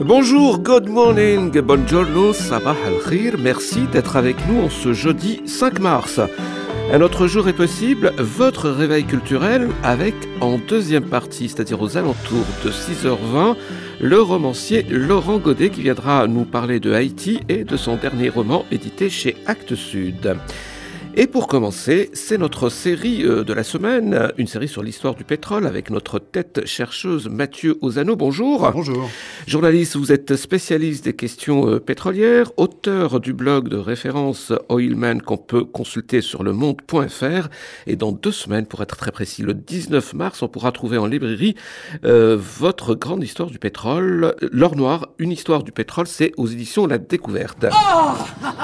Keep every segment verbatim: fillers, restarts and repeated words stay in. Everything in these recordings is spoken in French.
Bonjour, good morning, buongiorno, sabah al-khir. Merci d'être avec nous en ce jeudi cinq mars. Un autre jour est possible, votre réveil culturel avec, en deuxième partie, c'est-à-dire aux alentours de six heures vingt, le romancier Laurent Godet qui viendra nous parler de Haïti et de son dernier roman édité chez Actes Sud. Et pour commencer, c'est notre série de la semaine, une série sur l'histoire du pétrole avec notre tête chercheuse Mathieu Ozano. Bonjour. Bonjour. Journaliste, vous êtes spécialiste des questions pétrolières, auteur du blog de référence Oilman qu'on peut consulter sur le monde point f r. Et dans deux semaines, pour être très précis, le dix-neuf mars, on pourra trouver en librairie euh, votre grande histoire du pétrole, L'Or Noir, une histoire du pétrole, c'est aux éditions La Découverte. Oh,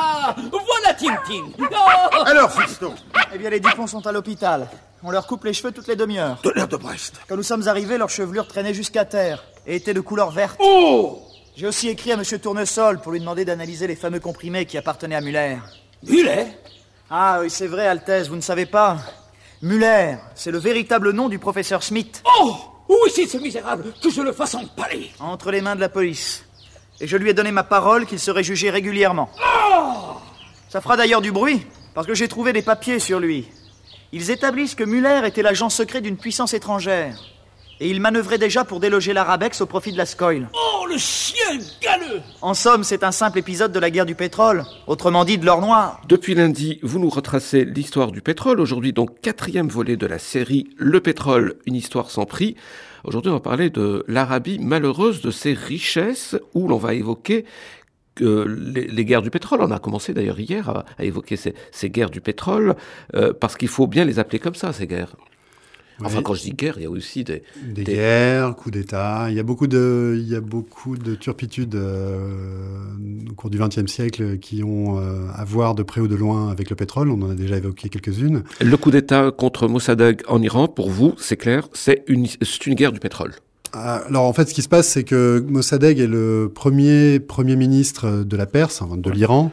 voilà Tintin. Oh. Alors, fiston. Eh bien, les Dupont sont à l'hôpital. On leur coupe les cheveux toutes les demi-heures. De l'air de Brest. Quand nous sommes arrivés, leur chevelure traînait jusqu'à terre et était de couleur verte. Oh. J'ai aussi écrit à Monsieur Tournesol pour lui demander d'analyser les fameux comprimés qui appartenaient à Muller. Muller? Ah oui, c'est vrai, Altesse, vous ne savez pas. Muller, c'est le véritable nom du professeur Smith. Oh, où est-il ce misérable? Que je le fasse empaler. Entre les mains de la police. Et je lui ai donné ma parole qu'il serait jugé régulièrement. Oh. Ça fera d'ailleurs du bruit, parce que j'ai trouvé des papiers sur lui. Ils établissent que Muller était l'agent secret d'une puissance étrangère. Et il manœuvrait déjà pour déloger l'Arabex au profit de la Scoil. Oh, le chien galeux! En somme, c'est un simple épisode de la guerre du pétrole, autrement dit de l'or noir. Depuis lundi, vous nous retracez l'histoire du pétrole. Aujourd'hui, donc, quatrième volet de la série Le pétrole, une histoire sans prix. Aujourd'hui, on va parler de l'Arabie malheureuse, de ses richesses, où l'on va évoquer euh, les, les guerres du pétrole. On a commencé d'ailleurs hier à, à évoquer ces, ces guerres du pétrole, euh, parce qu'il faut bien les appeler comme ça, ces guerres. Enfin, oui. Quand je dis guerre, il y a aussi des... Des, des... guerres, coups d'État. Il y a beaucoup de, il y a beaucoup de turpitudes euh, au cours du vingtième siècle qui ont euh, à voir de près ou de loin avec le pétrole. On en a déjà évoqué quelques-unes. Le coup d'État contre Mossadegh en Iran, pour vous, c'est clair, c'est une, c'est une guerre du pétrole. Alors en fait, ce qui se passe, c'est que Mossadegh est le premier premier ministre de la Perse, enfin, de l'Iran,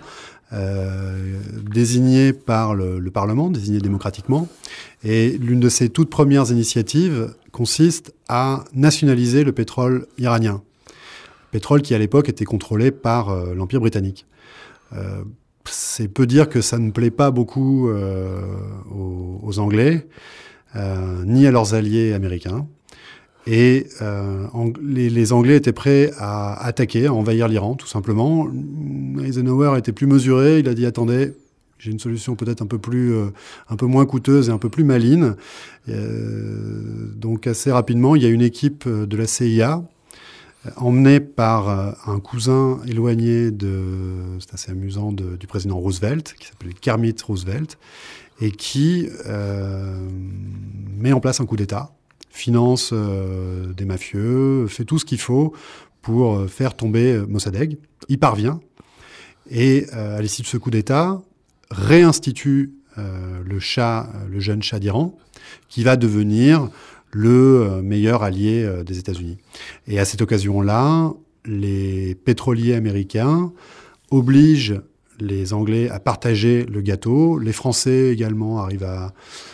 euh, désigné par le, le Parlement, désigné démocratiquement. Et l'une de ses toutes premières initiatives consiste à nationaliser le pétrole iranien. Pétrole qui, à l'époque, était contrôlé par euh, l'Empire britannique. Euh, c'est peu dire que ça ne plaît pas beaucoup euh, aux, aux Anglais, euh, ni à leurs alliés américains. Et euh, les, les Anglais étaient prêts à attaquer, à envahir l'Iran, tout simplement. Eisenhower était plus mesuré. Il a dit « Attendez, j'ai une solution peut-être un peu plus, euh, un peu moins coûteuse et un peu plus maligne. Euh, » Donc assez rapidement, il y a une équipe de la C I A euh, emmenée par euh, un cousin éloigné de, c'est assez amusant, de, du président Roosevelt, qui s'appelait Kermit Roosevelt, et qui euh, met en place un coup d'État. Finance euh, des mafieux, fait tout ce qu'il faut pour euh, faire tomber Mossadegh. Il parvient et euh, à l'issue de ce coup d'État, réinstitue euh, le Shah, le jeune Shah d'Iran, qui va devenir le euh, meilleur allié euh, des États-Unis. Et à cette occasion-là, les pétroliers américains obligent les Anglais à partager le gâteau. Les Français également arrivent à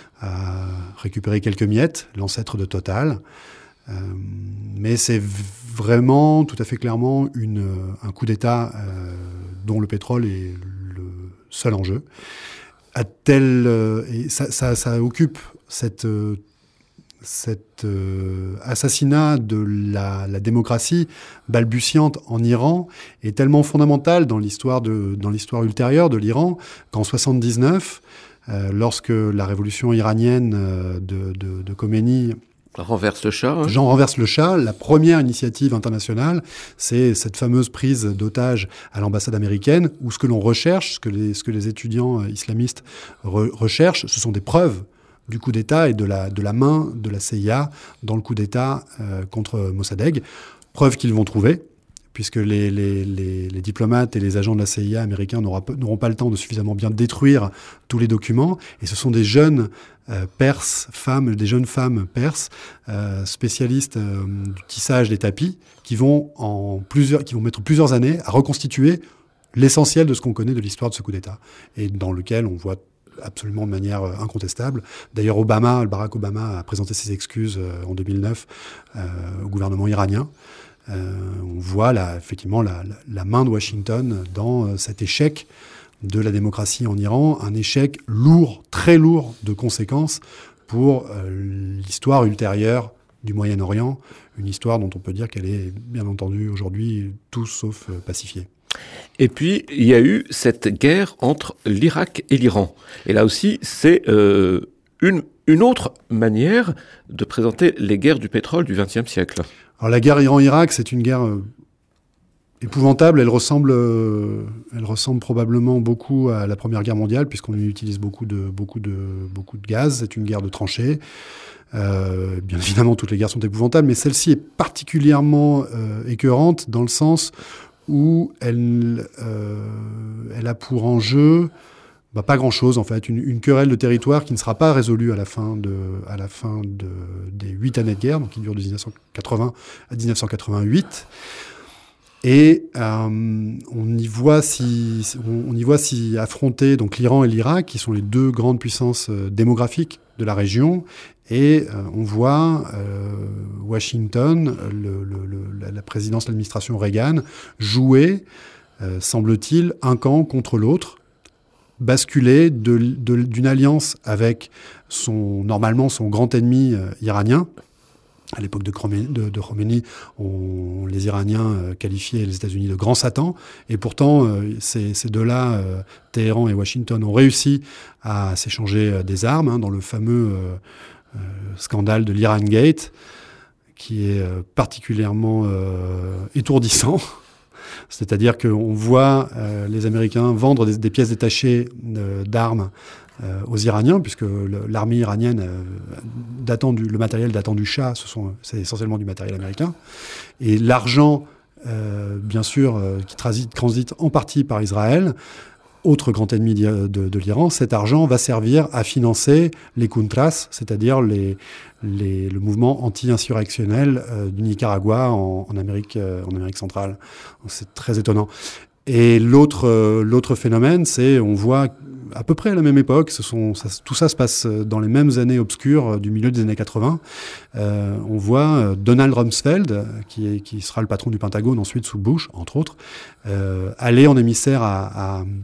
à récupérer quelques miettes, l'ancêtre de Total. Euh, mais c'est vraiment, tout à fait clairement, une, un coup d'État euh, dont le pétrole est le seul enjeu. À tel, euh, et ça, ça, ça occupe cette, euh, cet euh, assassinat de la, la démocratie balbutiante en Iran est tellement fondamental dans l'histoire, de, dans l'histoire ultérieure de l'Iran qu'en soixante-dix-neuf, Euh, lorsque la révolution iranienne euh, de, de, de Khomeini renverse le Shah, hein. Jean renverse le Shah, la première initiative internationale, c'est cette fameuse prise d'otages à l'ambassade américaine, où ce que l'on recherche, ce que les, ce que les étudiants euh, islamistes re- recherchent, ce sont des preuves du coup d'État et de la, de la main de la C I A dans le coup d'État euh, contre Mossadegh. Preuves qu'ils vont trouver, puisque les, les, les, les diplomates et les agents de la C I A américains n'auront, n'auront pas le temps de suffisamment bien détruire tous les documents. Et ce sont des jeunes euh, Perses, femmes, des jeunes femmes perses, euh, spécialistes euh, du tissage des tapis, qui vont, en plusieurs, qui vont mettre plusieurs années à reconstituer l'essentiel de ce qu'on connaît de l'histoire de ce coup d'État, et dans lequel on voit absolument de manière incontestable. D'ailleurs, Obama, Barack Obama a présenté ses excuses euh, en deux mille neuf euh, au gouvernement iranien. Euh, on voit là, effectivement la, la, la main de Washington dans euh, cet échec de la démocratie en Iran, un échec lourd, très lourd de conséquences pour euh, l'histoire ultérieure du Moyen-Orient, une histoire dont on peut dire qu'elle est bien entendu aujourd'hui tout sauf euh, pacifiée. Et puis, il y a eu cette guerre entre l'Irak et l'Iran. Et là aussi, c'est euh, une, une autre manière de présenter les guerres du pétrole du vingtième siècle. Alors la guerre Iran-Irak, c'est une guerre euh, épouvantable. Elle ressemble, euh, elle ressemble probablement beaucoup à la Première Guerre mondiale, puisqu'on y utilise beaucoup de, beaucoup de, beaucoup de gaz. C'est une guerre de tranchées. Euh, bien évidemment, toutes les guerres sont épouvantables, mais celle-ci est particulièrement euh, écœurante dans le sens où elle, euh, elle a pour enjeu bah, pas grand-chose, en fait. Une, une querelle de territoire qui ne sera pas résolue à la fin, de, à la fin de, des huit années de guerre, donc qui dure de dix-neuf cent quatre-vingts à dix-neuf cent quatre-vingt-huit. Et euh, on y voit si, on, on y voit si affronter donc l'Iran et l'Irak, qui sont les deux grandes puissances euh, démographiques de la région, et euh, on voit euh, Washington, le, le, le, la, la présidence, l'administration Reagan, jouer, euh, semble-t-il, un camp contre l'autre, basculer de, de, d'une alliance avec son, normalement son grand ennemi euh, iranien. À l'époque de Khomeini, de, de Khomeini on, les Iraniens euh, qualifiaient les États-Unis de grand Satan. Et pourtant, euh, ces, ces deux-là, euh, Téhéran et Washington, ont réussi à s'échanger euh, des armes hein, dans le fameux euh, euh, scandale de l'Iran Gate, qui est euh, particulièrement euh, étourdissant. C'est-à-dire qu'on voit euh, les Américains vendre des, des pièces détachées euh, d'armes euh, aux Iraniens, puisque le, l'armée iranienne, euh, datant du, le matériel datant du Shah, ce sont, c'est essentiellement du matériel américain. Et l'argent, euh, bien sûr, euh, qui transite, transite en partie par Israël, autre grand ennemi de, de, de l'Iran, cet argent va servir à financer les Contras, c'est-à-dire les, les, le mouvement anti-insurrectionnel euh, du Nicaragua en, en, Amérique, euh, en Amérique centrale. C'est très étonnant. Et l'autre, euh, l'autre phénomène, c'est, on voit à peu près à la même époque, ce sont, ça, tout ça se passe dans les mêmes années obscures du milieu des années quatre-vingts. Euh, on voit Donald Rumsfeld, qui, est, qui sera le patron du Pentagone ensuite sous Bush, entre autres, euh, aller en émissaire à... à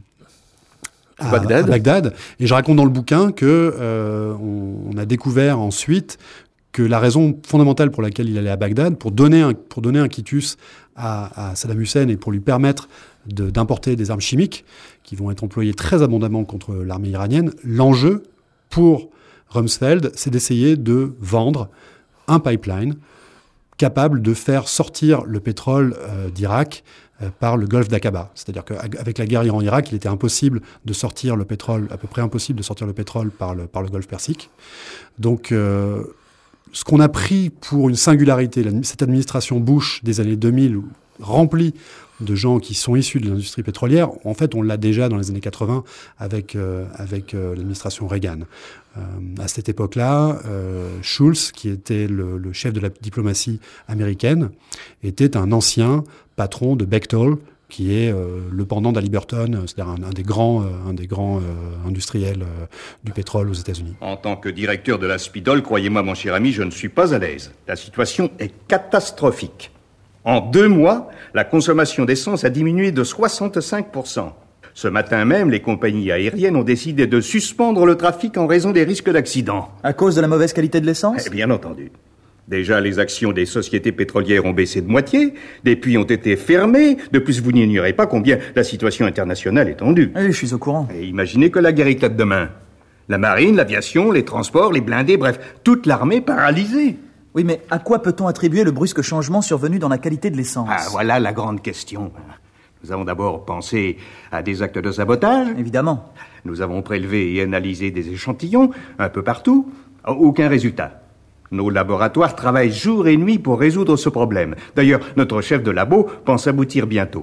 À Bagdad. à Bagdad. Et je raconte dans le bouquin que euh, on, on a découvert ensuite que la raison fondamentale pour laquelle il allait à Bagdad, pour donner un, pour donner un quitus à, à Saddam Hussein et pour lui permettre de, d'importer des armes chimiques qui vont être employées très abondamment contre l'armée iranienne, l'enjeu pour Rumsfeld, c'est d'essayer de vendre un pipeline capable de faire sortir le pétrole euh, d'Irak par le golfe d'Aqaba. C'est-à-dire qu'avec la guerre Iran-Irak, il était impossible de sortir le pétrole, à peu près impossible de sortir le pétrole par le, par le golfe Persique. Donc, euh, ce qu'on a pris pour une singularité, cette administration Bush des années deux mille, remplie de gens qui sont issus de l'industrie pétrolière, en fait, on l'a déjà dans les années quatre-vingts avec, euh, avec euh, l'administration Reagan. Euh, à cette époque-là, euh, Shultz, qui était le, le chef de la diplomatie américaine, était un ancien patron de Bechtel, qui est euh, le pendant d'Haliburton, c'est-à-dire un, un des grands, euh, un des grands euh, industriels euh, du pétrole aux États-Unis. En tant que directeur de la Spidol, croyez-moi, mon cher ami, je ne suis pas à l'aise. La situation est catastrophique. En deux mois, la consommation d'essence a diminué de soixante-cinq pour cent. Ce matin même, les compagnies aériennes ont décidé de suspendre le trafic en raison des risques d'accident. À cause de la mauvaise qualité de l'essence ? Eh bien entendu. Déjà, les actions des sociétés pétrolières ont baissé de moitié, des puits ont été fermés, de plus vous n'ignorez pas combien la situation internationale est tendue. Oui, je suis au courant. Et imaginez que la guerre éclate demain. La marine, l'aviation, les transports, les blindés, bref, toute l'armée paralysée. Oui, mais à quoi peut-on attribuer le brusque changement survenu dans la qualité de l'essence ? Ah, voilà la grande question. Nous avons d'abord pensé à des actes de sabotage. Évidemment. Nous avons prélevé et analysé des échantillons, un peu partout. Aucun résultat. Nos laboratoires travaillent jour et nuit pour résoudre ce problème. D'ailleurs, notre chef de labo pense aboutir bientôt.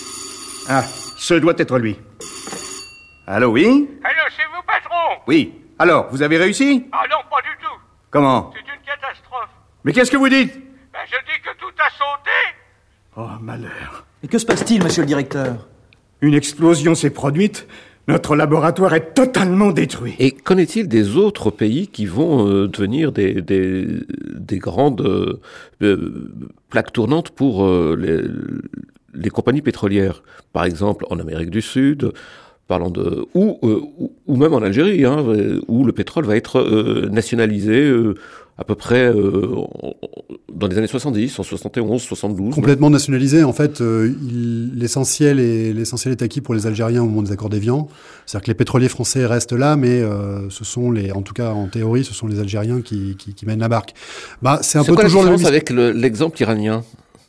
Ah, ce doit être lui. Allô, oui ? Allô, c'est vous, patron ? Oui. Alors, vous avez réussi ? Ah non, pas du tout. Comment ? C'est une catastrophe. Mais qu'est-ce que vous dites ? Ben, je dis que tout a sauté. Oh, malheur. Et que se passe-t-il, monsieur le directeur ? Une explosion s'est produite. Notre laboratoire est totalement détruit. Et qu'en est-il des autres pays qui vont euh, devenir des, des, des grandes euh, plaques tournantes pour euh, les, les compagnies pétrolières. Par exemple, en Amérique du Sud, parlant de, ou, euh, ou, ou même en Algérie, hein, où le pétrole va être euh, nationalisé euh, à peu près euh, dans les années soixante-dix, en soixante et onze, soixante-douze. Complètement nationalisé. En fait, euh, il, l'essentiel, est, l'essentiel est acquis pour les Algériens au moment des accords d'Évian. C'est-à-dire que les pétroliers français restent là, mais euh, ce sont les, en tout cas en théorie, ce sont les Algériens qui, qui, qui mènent la barque. Bah, c'est un c'est peu quoi toujours la différence le avec le, l'exemple iranien?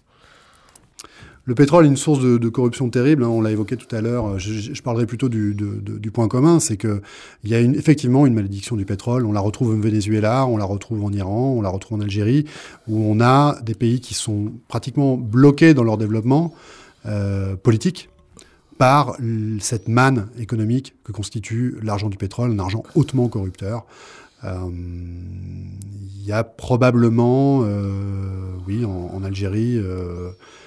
Le pétrole est une source de, de corruption terrible, hein, on l'a évoqué tout à l'heure. Je, je parlerai plutôt du, de, de, du point commun, c'est que il y a une, effectivement une malédiction du pétrole. On la retrouve au Venezuela, on la retrouve en Iran, on la retrouve en Algérie, où on a des pays qui sont pratiquement bloqués dans leur développement euh, politique par cette manne économique que constitue l'argent du pétrole, un argent hautement corrupteur. Euh, il y a probablement, euh, oui, en, en Algérie. Euh,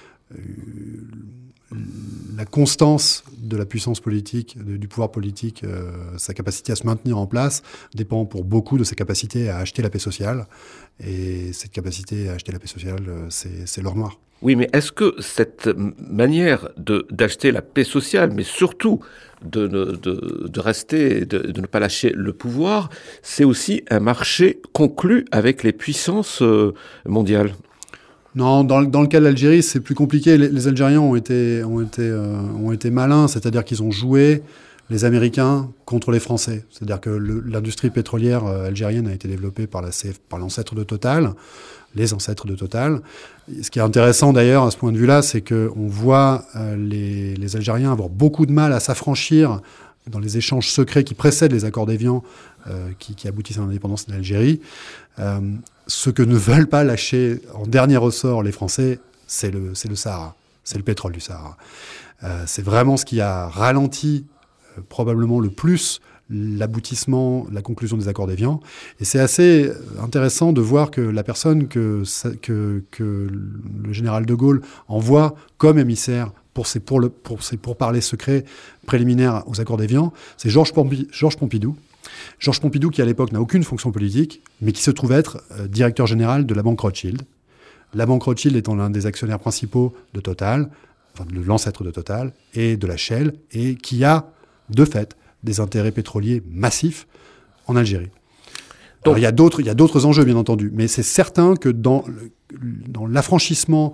la constance de la puissance politique, de, du pouvoir politique, euh, sa capacité à se maintenir en place, dépend pour beaucoup de sa capacité à acheter la paix sociale. Et cette capacité à acheter la paix sociale, euh, c'est, c'est l'or noir. Oui, mais est-ce que cette manière de, d'acheter la paix sociale, mais surtout de, de, de, de rester, de, de ne pas lâcher le pouvoir, c'est aussi un marché conclu avec les puissances euh, mondiales? Non, dans, dans le cas de l'Algérie, c'est plus compliqué. Les, les Algériens ont été, ont, été, euh, ont été malins, c'est-à-dire qu'ils ont joué les Américains contre les Français. C'est-à-dire que le, l'industrie pétrolière euh, algérienne a été développée par, la C F, par l'ancêtre de Total, les ancêtres de Total. Et ce qui est intéressant d'ailleurs à ce point de vue-là, c'est qu'on voit euh, les, les Algériens avoir beaucoup de mal à s'affranchir dans les échanges secrets qui précèdent les accords d'Évian euh, qui, qui aboutissent à l'indépendance de l'Algérie. Euh, ce que ne veulent pas lâcher en dernier ressort les Français, c'est le, c'est le Sahara, c'est le pétrole du Sahara. Euh, c'est vraiment ce qui a ralenti euh, probablement le plus l'aboutissement, la conclusion des accords d'Évian. Et c'est assez intéressant de voir que la personne que, que, que le général de Gaulle envoie comme émissaire pour ses, pour le, pour ses pourparlers secrets préliminaires aux accords d'Évian, c'est Georges Pompi, Georges Pompidou. Georges Pompidou, qui à l'époque n'a aucune fonction politique, mais qui se trouve être euh, directeur général de la banque Rothschild. La banque Rothschild étant l'un des actionnaires principaux de Total, enfin de l'ancêtre de Total, et de la Shell, et qui a, de fait, des intérêts pétroliers massifs en Algérie. Donc, alors, il y a d'autres, il y a d'autres enjeux, bien entendu, mais c'est certain que dans, le, dans l'affranchissement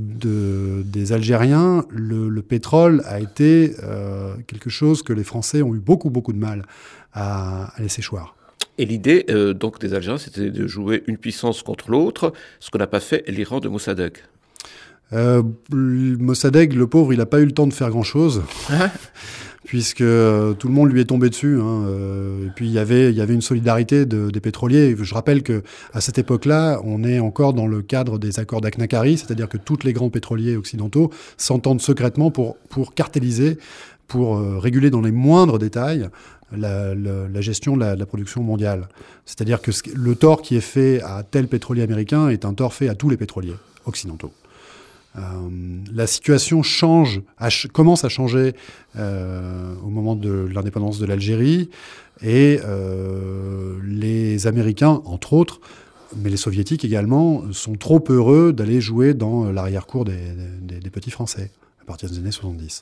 de, des Algériens, le, le pétrole a été euh, quelque chose que les Français ont eu beaucoup, beaucoup de mal à, à laisser choir. Et l'idée euh, donc des Algériens, c'était de jouer une puissance contre l'autre, ce qu'on n'a pas fait l'Iran de Mossadegh. Euh, Mossadegh, le pauvre, il n'a pas eu le temps de faire grand-chose. Puisque euh, tout le monde lui est tombé dessus. Hein, euh, et puis il y avait, il y avait une solidarité de, des pétroliers. Je rappelle que à cette époque-là, on est encore dans le cadre des accords d'Aknakari, c'est-à-dire que tous les grands pétroliers occidentaux s'entendent secrètement pour, pour cartéliser, pour euh, réguler dans les moindres détails la, la, la gestion de la, de la production mondiale. C'est-à-dire que ce, le tort qui est fait à tel pétrolier américain est un tort fait à tous les pétroliers occidentaux. Euh, la situation change, ch- commence à changer euh, au moment de l'indépendance de l'Algérie et euh, les Américains, entre autres, mais les Soviétiques également, sont trop heureux d'aller jouer dans l'arrière-cour des, des, des petits Français à partir des années soixante-dix.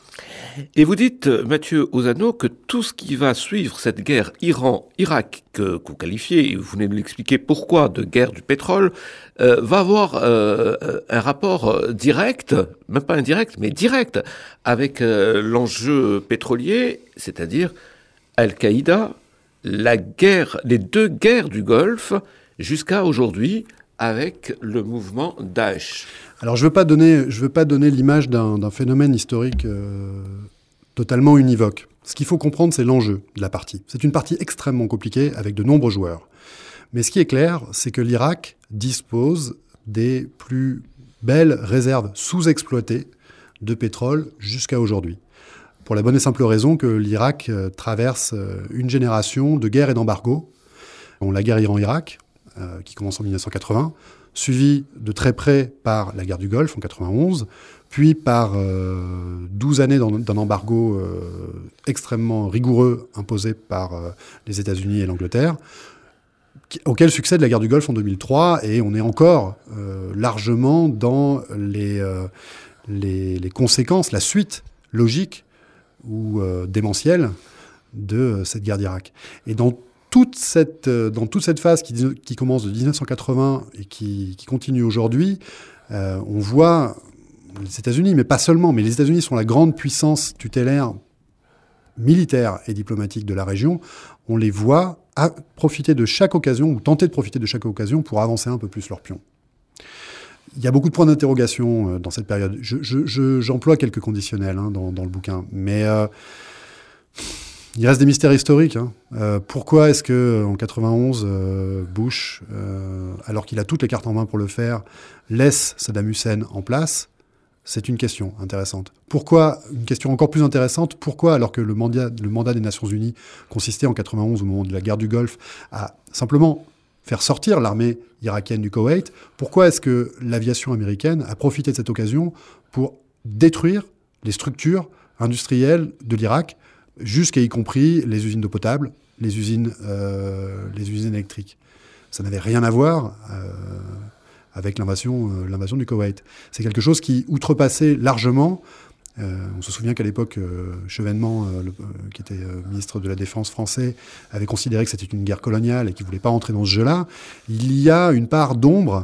Et vous dites, Mathieu Ozano, que tout ce qui va suivre cette guerre Iran-Irak, que, que vous qualifiez, et vous venez de l'expliquer pourquoi, de guerre du pétrole, euh, va avoir euh, un rapport direct, même pas indirect, mais direct, avec euh, l'enjeu pétrolier, c'est-à-dire Al-Qaïda, la guerre, les deux guerres du Golfe, jusqu'à aujourd'hui, avec le mouvement Daesh. Alors je ne veux pas donner, je veux pas donner l'image d'un, d'un phénomène historique euh, totalement univoque. Ce qu'il faut comprendre, c'est l'enjeu de la partie. C'est une partie extrêmement compliquée avec de nombreux joueurs. Mais ce qui est clair, c'est que l'Irak dispose des plus belles réserves sous-exploitées de pétrole jusqu'à aujourd'hui. Pour la bonne et simple raison que l'Irak euh, traverse euh, une génération de guerre et d'embargo. Bon, la guerre Iran-Irak, euh, qui commence en dix-neuf cent quatre-vingts, suivi de très près par la guerre du Golfe en quatre-vingt-onze, puis par euh, douze années d'un, d'un embargo euh, extrêmement rigoureux imposé par euh, les États-Unis et l'Angleterre, auquel succède la guerre du Golfe en deux mille trois, et on est encore euh, largement dans les, euh, les, les conséquences, la suite logique ou euh, démentielle de euh, cette guerre d'Irak. Et dans toute cette, euh, dans toute cette phase qui, qui commence de dix-neuf cent quatre-vingts et qui, qui continue aujourd'hui, euh, on voit les États-Unis, mais pas seulement, mais les États-Unis sont la grande puissance tutélaire militaire et diplomatique de la région. On les voit à profiter de chaque occasion, ou tenter de profiter de chaque occasion pour avancer un peu plus leur pion. Il y a beaucoup de points d'interrogation dans cette période. Je, je, je, j'emploie quelques conditionnels hein, dans, dans le bouquin, mais euh, il reste des mystères historiques. Hein. Euh, pourquoi est-ce qu'en quatre-vingt-onze, euh, Bush, euh, alors qu'il a toutes les cartes en main pour le faire, laisse Saddam Hussein en place ? C'est une question intéressante. Pourquoi, une question encore plus intéressante, pourquoi, alors que le mandat, le mandat des Nations Unies consistait en quatre-vingt-onze, au moment de la guerre du Golfe, à simplement faire sortir l'armée irakienne du Koweït, pourquoi est-ce que l'aviation américaine a profité de cette occasion pour détruire les structures industrielles de l'Irak, jusqu'à y compris les usines d'eau potable, les usines, euh, les usines électriques ? Ça n'avait rien à voir euh, avec l'invasion, euh, l'invasion du Koweït. C'est quelque chose qui outrepassait largement. Euh, on se souvient qu'à l'époque, euh, Chevènement, euh, le, euh, qui était euh, ministre de la Défense français, avait considéré que c'était une guerre coloniale et qu'il ne voulait pas entrer dans ce jeu-là. Il y a une part d'ombre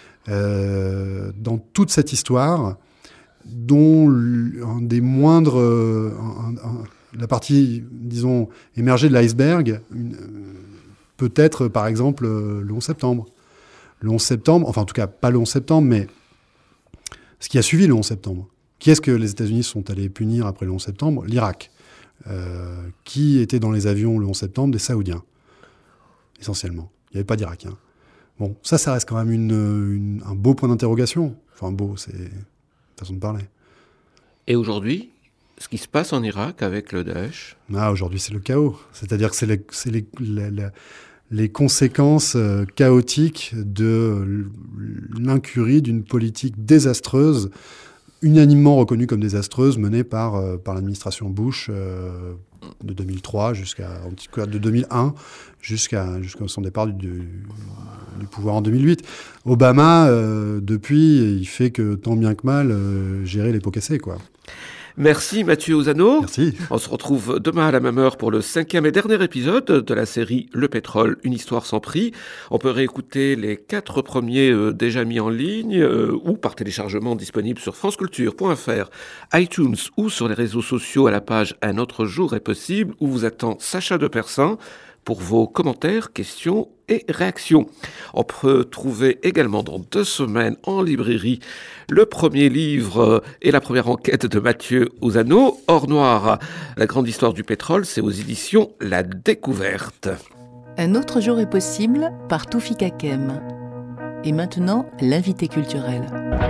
euh, dans toute cette histoire, dont un des moindres... Euh, un, un, la partie, disons, émergée de l'iceberg, une, peut être, par exemple, le onze septembre. Le onze septembre, enfin en tout cas pas le onze septembre, mais ce qui a suivi le onze septembre. Qui est-ce que les États-Unis sont allés punir après le onze septembre ? L'Irak. Euh, qui était dans les avions le onze septembre ? Des Saoudiens, essentiellement. Il n'y avait pas d'Irakiens. Bon, ça, ça reste quand même une, une, un beau point d'interrogation. Enfin, beau, c'est une façon de parler. Et aujourd'hui, ce qui se passe en Irak avec le Daesh ? Ah, aujourd'hui, c'est le chaos. C'est-à-dire que c'est, les, c'est les, les, les, les conséquences euh, chaotiques de l'incurie d'une politique désastreuse, unanimement reconnue comme désastreuse, menée par, euh, par l'administration Bush euh, de deux mille trois jusqu'à, en tout cas de deux mille un jusqu'à, jusqu'à son départ du, du, du pouvoir en deux mille huit. Obama, euh, depuis, il fait que tant bien que mal euh, gérer les pots cassés, quoi. Merci Mathieu Ozanno. Merci. On se retrouve demain à la même heure pour le cinquième et dernier épisode de la série Le Pétrole, une histoire sans prix. On peut réécouter les quatre premiers euh, déjà mis en ligne euh, ou par téléchargement disponible sur franceculture point f r, iTunes ou sur les réseaux sociaux à la page Un autre jour est possible, où vous attend Sacha de Persin pour vos commentaires, questions et réactions. On peut trouver également dans deux semaines en librairie le premier livre et la première enquête de Mathieu Ozanno, Or Noir, la grande histoire du pétrole, c'est aux éditions La Découverte. Un autre jour est possible par Toufik Hakem. Et maintenant, l'invité culturel.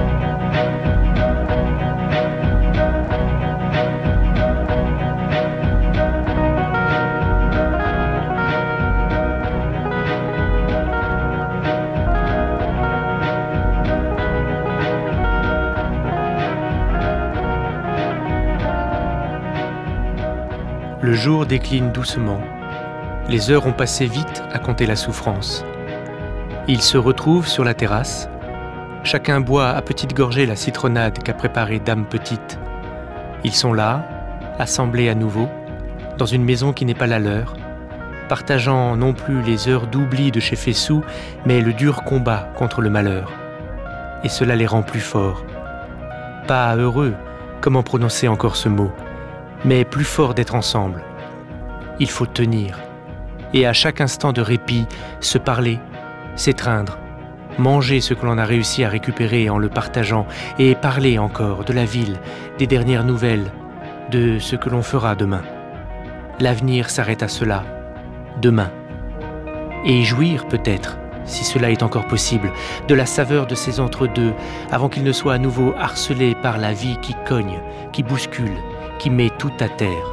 Le jour décline doucement. Les heures ont passé vite à compter la souffrance. Ils se retrouvent sur la terrasse. Chacun boit à petites gorgées la citronnade qu'a préparée Dame Petite. Ils sont là, assemblés à nouveau, dans une maison qui n'est pas la leur, partageant non plus les heures d'oubli de chez Fessou, mais le dur combat contre le malheur. Et cela les rend plus forts. Pas heureux, comment prononcer encore ce mot, mais plus forts d'être ensemble. Il faut tenir. Et à chaque instant de répit, se parler, s'étreindre, manger ce que l'on a réussi à récupérer en le partageant, et parler encore de la ville, des dernières nouvelles, de ce que l'on fera demain. L'avenir s'arrête à cela, demain. Et jouir peut-être, si cela est encore possible, de la saveur de ces entre-deux, avant qu'il ne soit à nouveau harcelé par la vie qui cogne, qui bouscule, qui met tout à terre.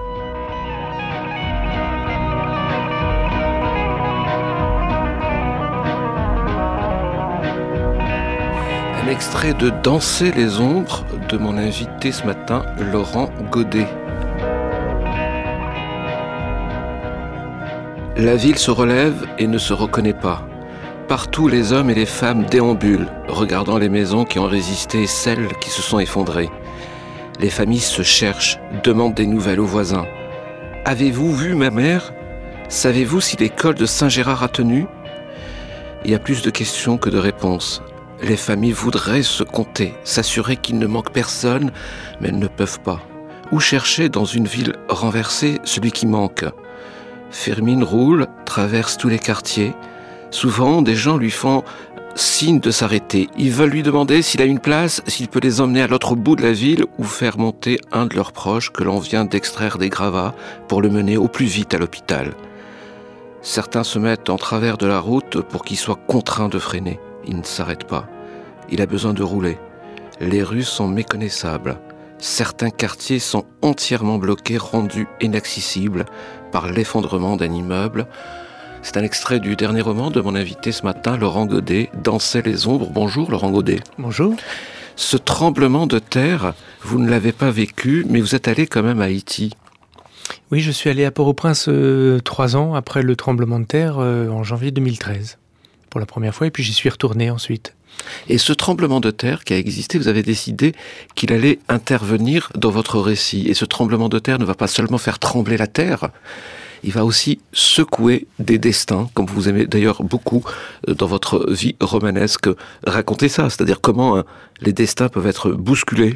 Un extrait de Danser les ombres de mon invité ce matin, Laurent Godet. La ville se relève et ne se reconnaît pas. Partout, les hommes et les femmes déambulent, regardant les maisons qui ont résisté et celles qui se sont effondrées. Les familles se cherchent, demandent des nouvelles aux voisins. « Avez-vous vu ma mère ? Savez-vous si l'école de Saint-Gérard a tenu ?» Il y a plus de questions que de réponses. Les familles voudraient se compter, s'assurer qu'il ne manque personne, mais elles ne peuvent pas. Où chercher dans une ville renversée celui qui manque ? Firmin roule, traverse tous les quartiers. Souvent, des gens lui font signe de s'arrêter. Ils veulent lui demander s'il a une place, s'il peut les emmener à l'autre bout de la ville ou faire monter un de leurs proches que l'on vient d'extraire des gravats pour le mener au plus vite à l'hôpital. Certains se mettent en travers de la route pour qu'il soit contraint de freiner. Il ne s'arrête pas. Il a besoin de rouler. Les rues sont méconnaissables. Certains quartiers sont entièrement bloqués, rendus inaccessibles par l'effondrement d'un immeuble. C'est un extrait du dernier roman de mon invité ce matin, Laurent Godet, « Dansaient les ombres ». Bonjour Laurent Godet. Bonjour. Ce tremblement de terre, vous ne l'avez pas vécu, mais vous êtes allé quand même à Haïti. Oui, je suis allé à Port-au-Prince euh, trois ans après le tremblement de terre euh, en janvier deux mille treize, pour la première fois, et puis j'y suis retourné ensuite. Et ce tremblement de terre qui a existé, vous avez décidé qu'il allait intervenir dans votre récit. Et ce tremblement de terre ne va pas seulement faire trembler la terre, il va aussi secouer des destins, comme vous aimez d'ailleurs beaucoup dans votre vie romanesque. Racontez ça, c'est-à-dire comment hein, les destins peuvent être bousculés.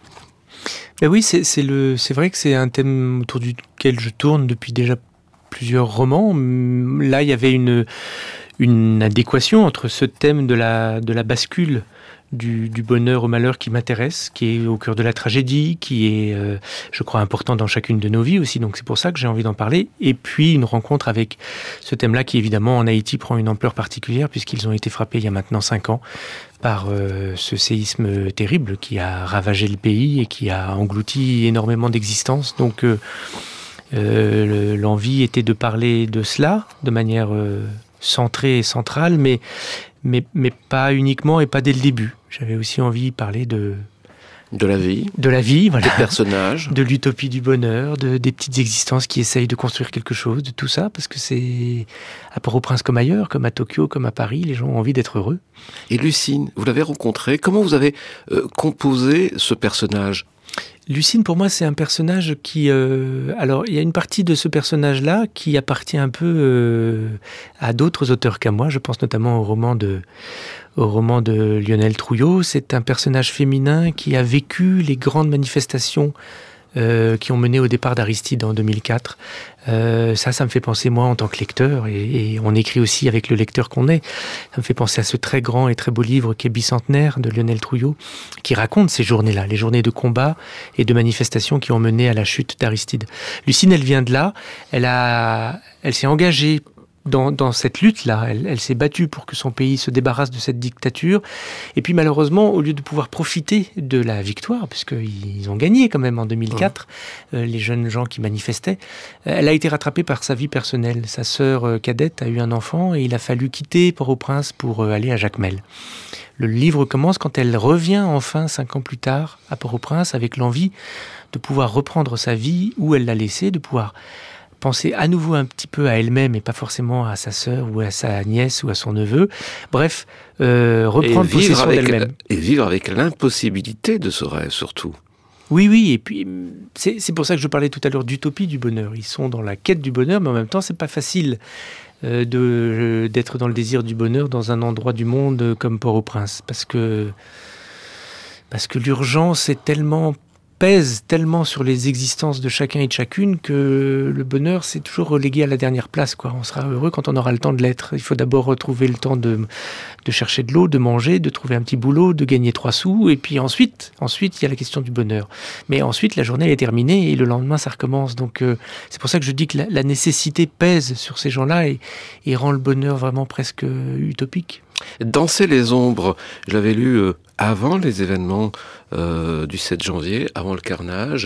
Ben oui, c'est, c'est, le, c'est vrai que c'est un thème autour duquel je tourne depuis déjà plusieurs romans. Là, il y avait une, une adéquation entre ce thème de la, de la bascule du, du bonheur au malheur qui m'intéresse, qui est au cœur de la tragédie, qui est, euh, je crois, important dans chacune de nos vies aussi. Donc c'est pour ça que j'ai envie d'en parler. Et puis une rencontre avec ce thème-là qui, évidemment, en Haïti prend une ampleur particulière puisqu'ils ont été frappés il y a maintenant cinq ans par euh, ce séisme terrible qui a ravagé le pays et qui a englouti énormément d'existences. Donc euh, euh, l'envie était de parler de cela de manière euh, centrée et centrale, mais, mais, mais pas uniquement et pas dès le début. J'avais aussi envie de parler de... De la vie. De la vie, voilà. Des personnages. De l'utopie du bonheur, de, des petites existences qui essayent de construire quelque chose, de tout ça, parce que c'est à Port-au-Prince comme ailleurs, comme à Tokyo, comme à Paris, les gens ont envie d'être heureux. Et Lucine, vous l'avez rencontrée. Comment vous avez euh, composé ce personnage ? Lucine, pour moi, c'est un personnage qui... Euh, alors, il y a une partie de ce personnage-là qui appartient un peu euh, à d'autres auteurs qu'à moi. Je pense notamment au roman de, au roman de Lionel Trouillot. C'est un personnage féminin qui a vécu les grandes manifestations euh, qui ont mené au départ d'Aristide en deux mille quatre. Euh, ça, ça me fait penser, moi, en tant que lecteur, et, et on écrit aussi avec le lecteur qu'on est, ça me fait penser à ce très grand et très beau livre qui est Bicentenaire de Lionel Trouillot, qui raconte ces journées-là, les journées de combat et de manifestations qui ont mené à la chute d'Aristide. Lucine, elle vient de là, elle, a, elle s'est engagée Dans, dans cette lutte-là, elle, elle s'est battue pour que son pays se débarrasse de cette dictature. Et puis malheureusement, au lieu de pouvoir profiter de la victoire, puisqu'ils ont gagné quand même en deux mille quatre, mmh. euh, les jeunes gens qui manifestaient, elle a été rattrapée par sa vie personnelle. Sa sœur euh, cadette a eu un enfant et il a fallu quitter Port-au-Prince pour euh, aller à Jacmel. Le livre commence quand elle revient enfin, cinq ans plus tard, à Port-au-Prince, avec l'envie de pouvoir reprendre sa vie où elle l'a laissée, de pouvoir penser à nouveau un petit peu à elle-même et pas forcément à sa sœur ou à sa nièce ou à son neveu. Bref, euh, reprendre possession d'elle-même. Et vivre avec l'impossibilité de ce rêve, surtout. Oui, oui, et puis c'est, c'est pour ça que je parlais tout à l'heure d'utopie du bonheur. Ils sont dans la quête du bonheur, mais en même temps, c'est pas facile euh, de, euh, d'être dans le désir du bonheur dans un endroit du monde comme Port-au-Prince. Parce que, parce que l'urgence est tellement... pèse tellement sur les existences de chacun et de chacune que le bonheur, c'est toujours relégué à la dernière place, quoi. On sera heureux quand on aura le temps de l'être. Il faut d'abord retrouver le temps de, de chercher de l'eau, de manger, de trouver un petit boulot, de gagner trois sous, et puis ensuite, ensuite, il y a la question du bonheur. Mais ensuite, la journée est terminée et le lendemain, ça recommence. Donc, euh, c'est pour ça que je dis que la, la nécessité pèse sur ces gens-là et, et rend le bonheur vraiment presque utopique. Danser les ombres, je l'avais lu euh, avant les événements euh, du sept janvier, avant le carnage.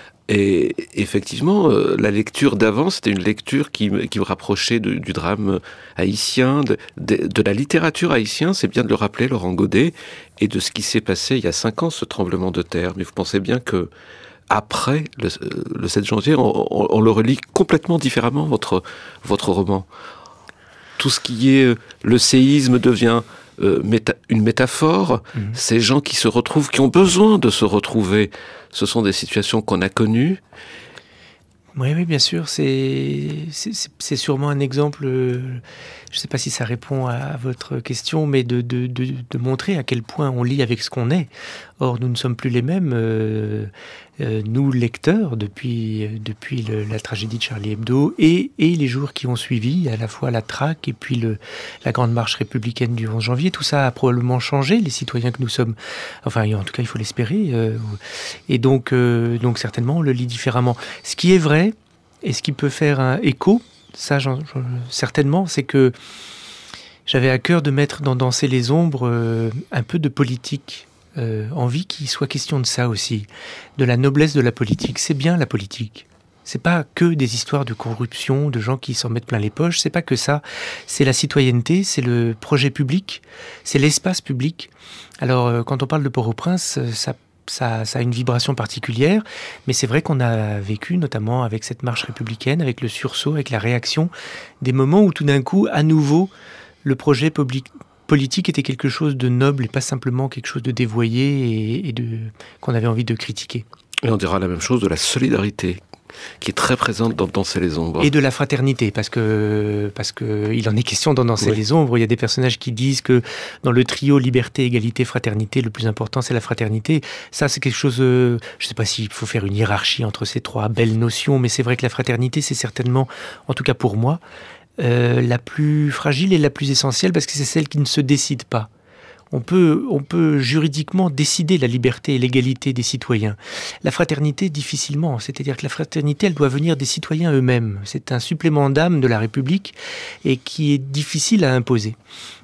Et effectivement, euh, la lecture d'avant, c'était une lecture qui, qui me rapprochait de, du drame haïtien, de, de, de la littérature haïtienne, c'est bien de le rappeler, Laurent Godet, et de ce qui s'est passé il y a cinq ans, ce tremblement de terre. Mais vous pensez bien que après le, le sept janvier, on, on, on le relit complètement différemment, votre, votre roman. Tout ce qui est le séisme devient euh, méta, une métaphore. Mmh. Ces gens qui se retrouvent, qui ont besoin de se retrouver, ce sont des situations qu'on a connues. Oui, oui, bien sûr. C'est, c'est, c'est sûrement un exemple, euh, je ne sais pas si ça répond à, à votre question, mais de, de, de, de montrer à quel point on lit avec ce qu'on est. Or, nous ne sommes plus les mêmes, euh, euh, nous, lecteurs, depuis, depuis le, la tragédie de Charlie Hebdo et, et les jours qui ont suivi, à la fois la traque et puis le, la grande marche républicaine du onze janvier. Tout ça a probablement changé, les citoyens que nous sommes. Enfin, en tout cas, il faut l'espérer. Euh, et donc, euh, donc, certainement, on le lit différemment. Ce qui est vrai, et ce qui peut faire un écho, ça, j'en, j'en, certainement, c'est que j'avais à cœur de mettre dans Danser les ombres euh, un peu de politique. Euh, envie qu'il soit question de ça aussi, de la noblesse de la politique. C'est bien la politique. C'est pas que des histoires de corruption, de gens qui s'en mettent plein les poches. C'est pas que ça. C'est la citoyenneté, c'est le projet public, c'est l'espace public. Alors, euh, quand on parle de Port-au-Prince, ça Ça, ça a une vibration particulière, mais c'est vrai qu'on a vécu, notamment avec cette marche républicaine, avec le sursaut, avec la réaction, des moments où tout d'un coup, à nouveau, le projet public, politique était quelque chose de noble et pas simplement quelque chose de dévoyé et, et de, qu'on avait envie de critiquer. Et on dira la même chose de la solidarité, qui est très présente dans Danser les ombres. Et de la fraternité, parce que, parce que il en est question dans Danser oui. les ombres. Il y a des personnages qui disent que dans le trio liberté, égalité, fraternité, le plus important c'est la fraternité. Ça c'est quelque chose, euh, je ne sais pas s'il faut faire une hiérarchie entre ces trois belles notions, mais c'est vrai que la fraternité c'est certainement, en tout cas pour moi, euh, la plus fragile et la plus essentielle, parce que c'est celle qui ne se décide pas. On peut, on peut juridiquement décider la liberté et l'égalité des citoyens. La fraternité, difficilement. C'est-à-dire que la fraternité, elle doit venir des citoyens eux-mêmes. C'est un supplément d'âme de la République et qui est difficile à imposer.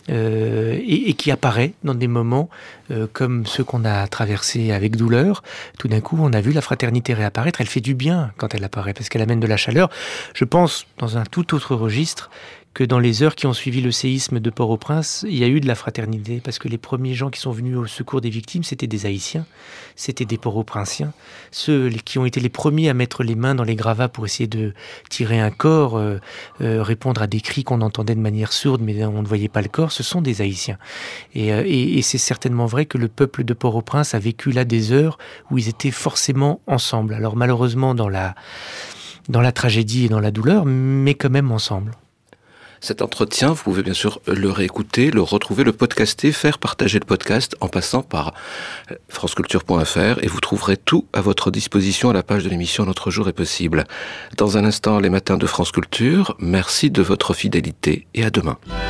Euh, et, et qui apparaît dans des moments euh, comme ceux qu'on a traversés avec douleur. Tout d'un coup, on a vu la fraternité réapparaître. Elle fait du bien quand elle apparaît, parce qu'elle amène de la chaleur. Je pense, dans un tout autre registre, que dans les heures qui ont suivi le séisme de Port-au-Prince, il y a eu de la fraternité, parce que les premiers gens qui sont venus au secours des victimes, c'était des Haïtiens, c'était des Port-au-Prinциens, ceux qui ont été les premiers à mettre les mains dans les gravats pour essayer de tirer un corps, euh, euh, répondre à des cris qu'on entendait de manière sourde, mais on ne voyait pas le corps, ce sont des Haïtiens. Et, euh, et, et c'est certainement vrai que le peuple de Port-au-Prince a vécu là des heures où ils étaient forcément ensemble. Alors malheureusement dans la, dans la tragédie et dans la douleur, mais quand même ensemble. Cet entretien, vous pouvez bien sûr le réécouter, le retrouver, le podcaster, faire partager le podcast en passant par franceculture point f r et vous trouverez tout à votre disposition à la page de l'émission Notre jour est possible. Dans un instant, les matins de France Culture. Merci de votre fidélité et à demain.